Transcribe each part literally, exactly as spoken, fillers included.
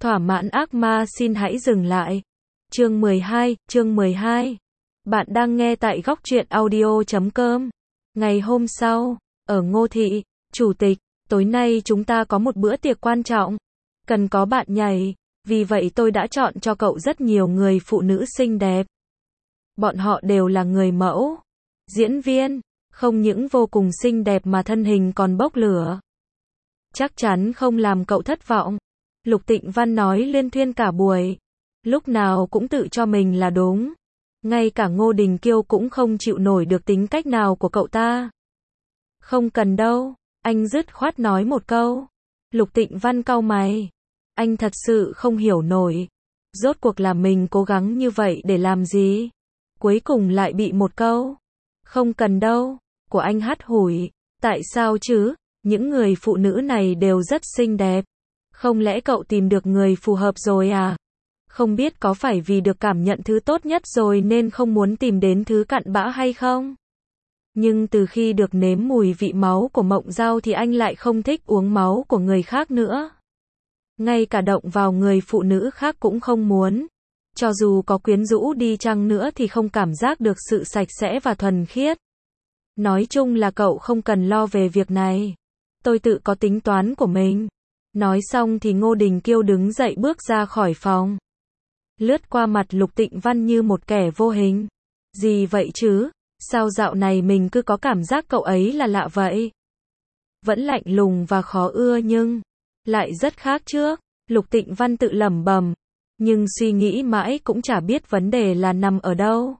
Thỏa mãn ác ma xin hãy dừng lại. Chương mười hai, chương mười hai. Bạn đang nghe tại góc truyện audio chấm com. Ngày hôm sau, ở Ngô Thị, Chủ tịch, tối nay chúng ta có một bữa tiệc quan trọng. Cần có bạn nhảy, vì vậy tôi đã chọn cho cậu rất nhiều người phụ nữ xinh đẹp. Bọn họ đều là người mẫu, diễn viên, không những vô cùng xinh đẹp mà thân hình còn bốc lửa. Chắc chắn không làm cậu thất vọng. Lục Tịnh Văn nói liên thuyên cả buổi. Lúc nào cũng tự cho mình là đúng. Ngay cả Ngô Đình Kiêu cũng không chịu nổi được tính cách nào của cậu ta. Không cần đâu, anh dứt khoát nói một câu. Lục Tịnh Văn cau mày. Anh thật sự không hiểu nổi. Rốt cuộc là mình cố gắng như vậy để làm gì? Cuối cùng lại bị một câu. Không cần đâu, của anh hắt hủi. Tại sao chứ? Những người phụ nữ này đều rất xinh đẹp. Không lẽ cậu tìm được người phù hợp rồi à? Không biết có phải vì được cảm nhận thứ tốt nhất rồi nên không muốn tìm đến thứ cặn bã hay không? Nhưng từ khi được nếm mùi vị máu của Mộng Dao thì anh lại không thích uống máu của người khác nữa. Ngay cả động vào người phụ nữ khác cũng không muốn. Cho dù có quyến rũ đi chăng nữa thì không cảm giác được sự sạch sẽ và thuần khiết. Nói chung là cậu không cần lo về việc này. Tôi tự có tính toán của mình. Nói xong thì Ngô Đình Kiêu đứng dậy bước ra khỏi phòng. Lướt qua mặt Lục Tịnh Văn như một kẻ vô hình. Gì vậy chứ? Sao dạo này mình cứ có cảm giác cậu ấy là lạ vậy? Vẫn lạnh lùng và khó ưa nhưng lại rất khác trước. Lục Tịnh Văn tự lẩm bẩm. Nhưng suy nghĩ mãi cũng chả biết vấn đề là nằm ở đâu.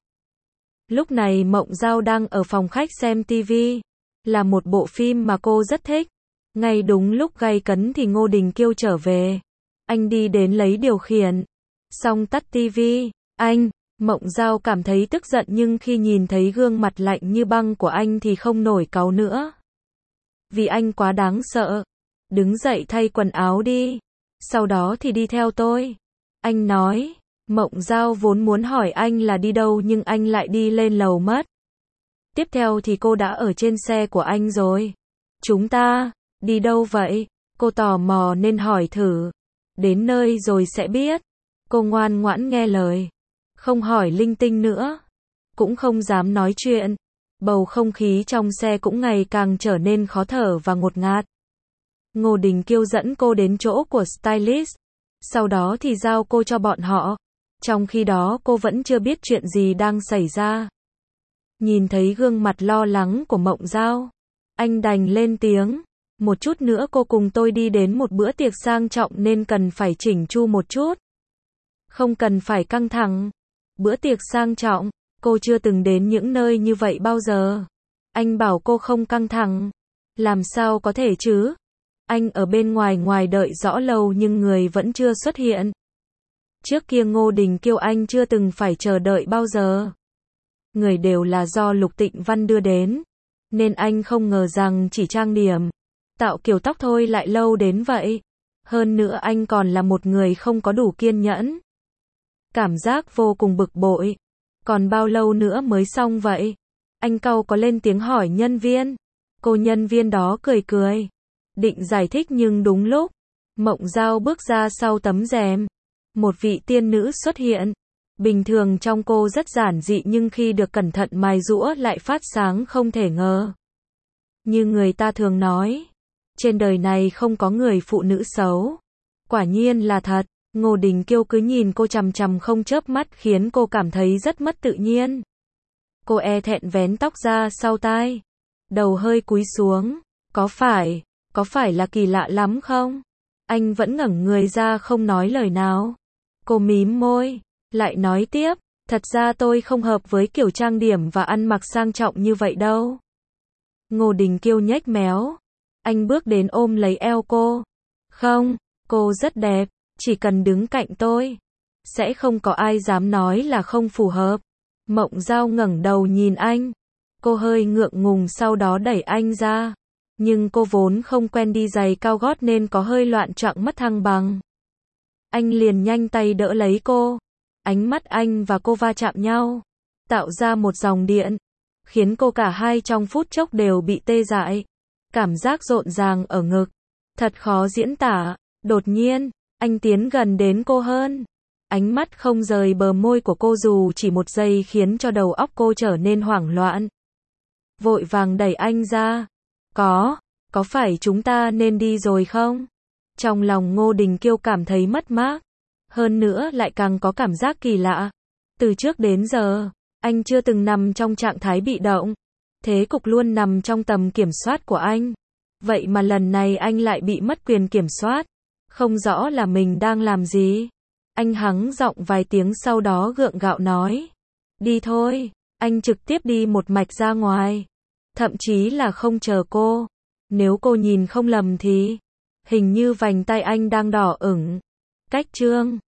Lúc này Mộng Dao đang ở phòng khách xem tivi. Là một bộ phim mà cô rất thích. Ngay đúng lúc gay cấn thì Ngô Đình Kiêu trở về. Anh đi đến lấy điều khiển. Xong tắt tivi. Anh, Mộng Dao cảm thấy tức giận nhưng khi nhìn thấy gương mặt lạnh như băng của anh thì không nổi cáu nữa. Vì anh quá đáng sợ. Đứng dậy thay quần áo đi. Sau đó thì đi theo tôi. Anh nói. Mộng Dao vốn muốn hỏi anh là đi đâu nhưng anh lại đi lên lầu mất. Tiếp theo thì cô đã ở trên xe của anh rồi. Chúng ta đi đâu vậy? Cô tò mò nên hỏi thử. Đến nơi rồi sẽ biết. Cô ngoan ngoãn nghe lời. Không hỏi linh tinh nữa. Cũng không dám nói chuyện. Bầu không khí trong xe cũng ngày càng trở nên khó thở và ngột ngạt. Ngô Đình Kiêu dẫn cô đến chỗ của stylist. Sau đó thì giao cô cho bọn họ. Trong khi đó cô vẫn chưa biết chuyện gì đang xảy ra. Nhìn thấy gương mặt lo lắng của Mộng Dao. Anh đành lên tiếng. Một chút nữa cô cùng tôi đi đến một bữa tiệc sang trọng nên cần phải chỉnh chu một chút. Không cần phải căng thẳng. Bữa tiệc sang trọng, cô chưa từng đến những nơi như vậy bao giờ. Anh bảo cô không căng thẳng. Làm sao có thể chứ? Anh ở bên ngoài ngoài đợi rõ lâu nhưng người vẫn chưa xuất hiện. Trước kia Ngô Đình Kiêu anh chưa từng phải chờ đợi bao giờ. Người đều là do Lục Tịnh Văn đưa đến. Nên anh không ngờ rằng chỉ trang điểm, tạo kiểu tóc thôi lại lâu đến vậy. Hơn nữa anh còn là một người không có đủ kiên nhẫn. Cảm giác vô cùng bực bội. Còn bao lâu nữa mới xong vậy? Anh cau có lên tiếng hỏi nhân viên. Cô nhân viên đó cười cười. Định giải thích nhưng đúng lúc. Mộng Dao bước ra sau tấm rèm. Một vị tiên nữ xuất hiện. Bình thường trong cô rất giản dị nhưng khi được cẩn thận mài giũa lại phát sáng không thể ngờ. Như người ta thường nói. Trên đời này không có người phụ nữ xấu. Quả nhiên là thật. Ngô Đình Kiêu cứ nhìn cô chằm chằm không chớp mắt khiến cô cảm thấy rất mất tự nhiên. Cô e thẹn vén tóc ra sau tai. Đầu hơi cúi xuống. Có phải, có phải là kỳ lạ lắm không? Anh vẫn ngẩng người ra không nói lời nào. Cô mím môi, lại nói tiếp. Thật ra tôi không hợp với kiểu trang điểm và ăn mặc sang trọng như vậy đâu. Ngô Đình Kiêu nhếch méo. Anh bước đến ôm lấy eo cô. Không, cô rất đẹp. Chỉ cần đứng cạnh tôi, sẽ không có ai dám nói là không phù hợp. Mộng Dao ngẩng đầu nhìn anh. Cô hơi ngượng ngùng sau đó đẩy anh ra. Nhưng cô vốn không quen đi giày cao gót nên có hơi loạn choạng mất thăng bằng. Anh liền nhanh tay đỡ lấy cô. Ánh mắt anh và cô va chạm nhau. Tạo ra một dòng điện. Khiến cô cả hai trong phút chốc đều bị tê dại. Cảm giác rộn ràng ở ngực. Thật khó diễn tả. Đột nhiên, Anh tiến gần đến cô hơn. Ánh mắt không rời bờ môi của cô dù chỉ một giây khiến cho đầu óc cô trở nên hoảng loạn. Vội vàng đẩy anh ra. Có, có phải chúng ta nên đi rồi không? Trong lòng Ngô Đình Kiêu cảm thấy mất mát. Hơn nữa lại càng có cảm giác kỳ lạ. Từ trước đến giờ, anh chưa từng nằm trong trạng thái bị động. Thế cục luôn nằm trong tầm kiểm soát của anh. Vậy mà lần này anh lại bị mất quyền kiểm soát. Không rõ là mình đang làm gì. Anh hắng giọng vài tiếng sau đó gượng gạo nói. Đi thôi. Anh trực tiếp đi một mạch ra ngoài. Thậm chí là không chờ cô. Nếu cô nhìn không lầm thì hình như vành tay anh đang đỏ ửng. Cách chương